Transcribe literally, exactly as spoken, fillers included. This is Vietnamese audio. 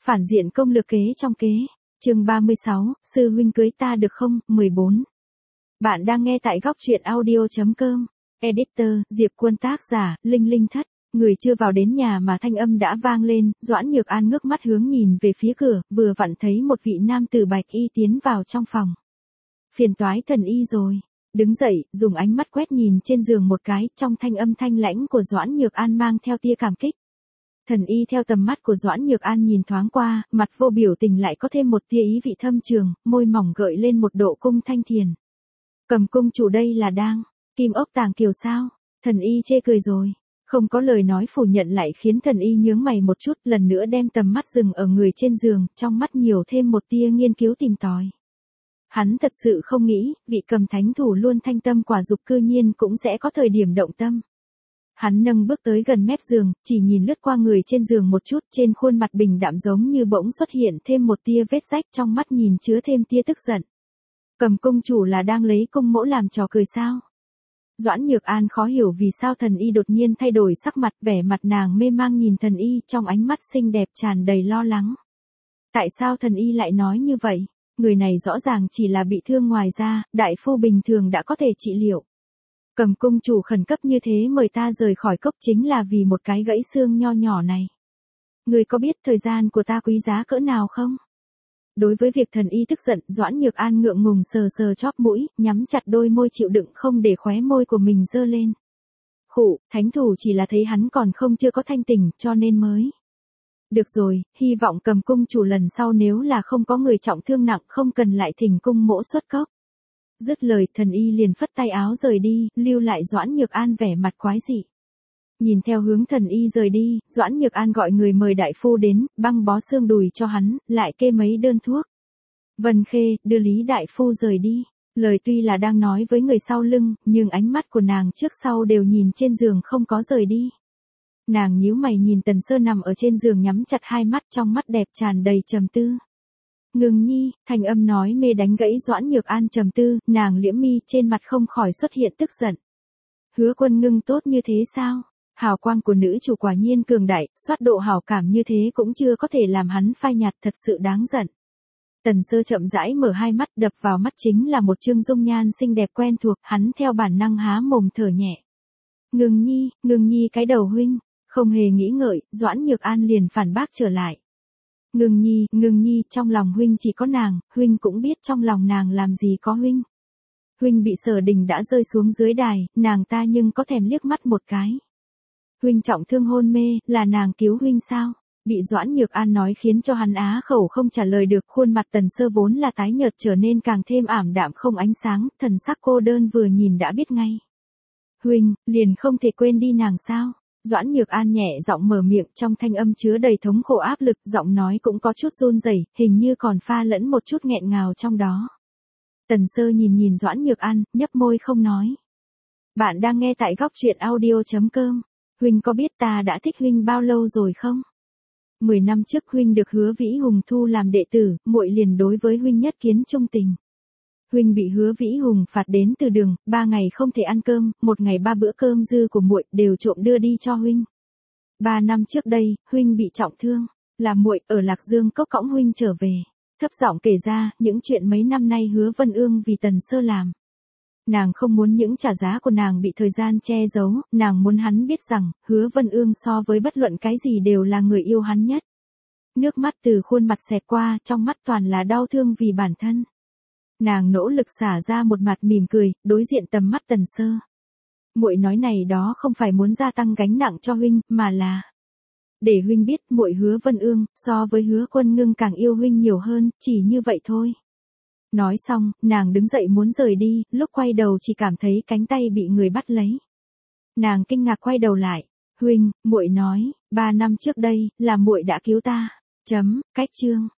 Phản diện công lược kế trong kế. Chương ba mươi sáu, sư huynh cưới ta được không? mười bốn. Bạn đang nghe tại góc truyện audio chấm com. Editor, Diệp Quân tác giả, Linh Linh Thất. Người chưa vào đến nhà mà thanh âm đã vang lên, Doãn Nhược An ngước mắt hướng nhìn về phía cửa, vừa vặn thấy một vị nam tử bạch y tiến vào trong phòng. Phiền toái thần y rồi. Đứng dậy, dùng ánh mắt quét nhìn trên giường một cái, trong thanh âm thanh lãnh của Doãn Nhược An mang theo tia cảm kích. Thần y theo tầm mắt của Doãn Nhược An nhìn thoáng qua, mặt vô biểu tình lại có thêm một tia ý vị thâm trường, môi mỏng gợi lên một độ cung thanh thiền. Cầm cung chủ đây là đang, kim ốc tàng kiều sao? Thần y chê cười rồi. Không có lời nói phủ nhận lại khiến thần y nhướng mày một chút, lần nữa đem tầm mắt dừng ở người trên giường, trong mắt nhiều thêm một tia nghiên cứu tìm tòi. Hắn thật sự không nghĩ, vị cầm thánh thủ luôn thanh tâm quả dục cư nhiên cũng sẽ có thời điểm động tâm. Hắn nâng bước tới gần mép giường, chỉ nhìn lướt qua người trên giường một chút, trên khuôn mặt bình đạm giống như bỗng xuất hiện thêm một tia vết rách, trong mắt nhìn chứa thêm tia tức giận. Cầm cung chủ là đang lấy cung mỗ làm trò cười sao? Doãn Nhược An khó hiểu vì sao thần y đột nhiên thay đổi sắc mặt, vẻ mặt nàng mê mang nhìn thần y, trong ánh mắt xinh đẹp tràn đầy lo lắng. Tại sao thần y lại nói như vậy? Người này rõ ràng chỉ là bị thương ngoài da, đại phu bình thường đã có thể trị liệu. Cầm cung chủ khẩn cấp như thế mời ta rời khỏi cốc chính là vì một cái gãy xương nho nhỏ này. Người có biết thời gian của ta quý giá cỡ nào không? Đối với việc thần y tức giận, Doãn Nhược An ngượng ngùng sờ sờ chóp mũi, nhắm chặt đôi môi chịu đựng không để khóe môi của mình dơ lên. Khụ, thánh thủ chỉ là thấy hắn còn không chưa có thanh tỉnh, cho nên mới. Được rồi, hy vọng cầm cung chủ lần sau nếu là không có người trọng thương nặng không cần lại thỉnh cung mỗ xuất cốc. Dứt lời, thần y liền phất tay áo rời đi, lưu lại Doãn Nhược An vẻ mặt quái dị. Nhìn theo hướng thần y rời đi, Doãn Nhược An gọi người mời đại phu đến, băng bó xương đùi cho hắn, lại kê mấy đơn thuốc. Vân Khê, đưa Lý đại phu rời đi. Lời tuy là đang nói với người sau lưng, nhưng ánh mắt của nàng trước sau đều nhìn trên giường không có rời đi. Nàng nhíu mày nhìn Tần Sơ nằm ở trên giường nhắm chặt hai mắt, trong mắt đẹp tràn đầy trầm tư. Ngừng nhi, thanh âm nói mê đánh gãy Doãn Nhược An trầm tư, nàng liễm mi trên mặt không khỏi xuất hiện tức giận. Hứa Quân Ngưng tốt như thế sao? Hào quang của nữ chủ quả nhiên cường đại, soát độ hảo cảm như thế cũng chưa có thể làm hắn phai nhạt, thật sự đáng giận. Tần Sơ chậm rãi mở hai mắt, đập vào mắt chính là một trương dung nhan xinh đẹp quen thuộc, hắn theo bản năng há mồm thở nhẹ. Ngừng nhi, ngừng nhi cái đầu huynh, không hề nghĩ ngợi, Doãn Nhược An liền phản bác trở lại. Ngừng nhi, ngừng nhi, trong lòng huynh chỉ có nàng, huynh cũng biết trong lòng nàng làm gì có huynh. Huynh bị Sở Đình đã rơi xuống dưới đài, nàng ta nhưng có thèm liếc mắt một cái. Huynh trọng thương hôn mê, là nàng cứu huynh sao? Bị Doãn Nhược An nói khiến cho hắn á khẩu không trả lời được, khuôn mặt Tần Sơ vốn là tái nhợt trở nên càng thêm ảm đạm không ánh sáng, thần sắc cô đơn vừa nhìn đã biết ngay. Huynh, liền không thể quên đi nàng sao? Doãn Nhược An nhẹ giọng mở miệng, trong thanh âm chứa đầy thống khổ áp lực, giọng nói cũng có chút run rẩy, hình như còn pha lẫn một chút nghẹn ngào trong đó. Tần Sơ nhìn nhìn Doãn Nhược An, nhấp môi không nói. Bạn đang nghe tại góc truyện audio chấm com. Huynh có biết ta đã thích huynh bao lâu rồi không? Mười năm trước huynh được Hứa Vĩ Hùng thu làm đệ tử, muội liền đối với huynh nhất kiến trung tình. Huynh bị Hứa Vĩ Hùng phạt đến từ đường, ba ngày không thể ăn cơm, một ngày ba bữa cơm dư của muội đều trộm đưa đi cho huynh. Ba năm trước đây, huynh bị trọng thương, là muội ở Lạc Dương cốc cõng huynh trở về. Thấp giọng kể ra những chuyện mấy năm nay Hứa Vân Ương vì Tần Sơ làm. Nàng không muốn những trả giá của nàng bị thời gian che giấu, nàng muốn hắn biết rằng, Hứa Vân Ương so với bất luận cái gì đều là người yêu hắn nhất. Nước mắt từ khuôn mặt xẹt qua, trong mắt toàn là đau thương vì bản thân. Nàng nỗ lực xả ra một mặt mỉm cười, đối diện tầm mắt Tần Sơ. Muội nói này đó không phải muốn gia tăng gánh nặng cho huynh, mà là để huynh biết muội Hứa Vân Ương, so với Hứa Quân Ngưng càng yêu huynh nhiều hơn, chỉ như vậy thôi. Nói xong, nàng đứng dậy muốn rời đi, lúc quay đầu chỉ cảm thấy cánh tay bị người bắt lấy. Nàng kinh ngạc quay đầu lại. Huynh, muội nói, ba năm trước đây, là muội đã cứu ta. Chấm, cách chương.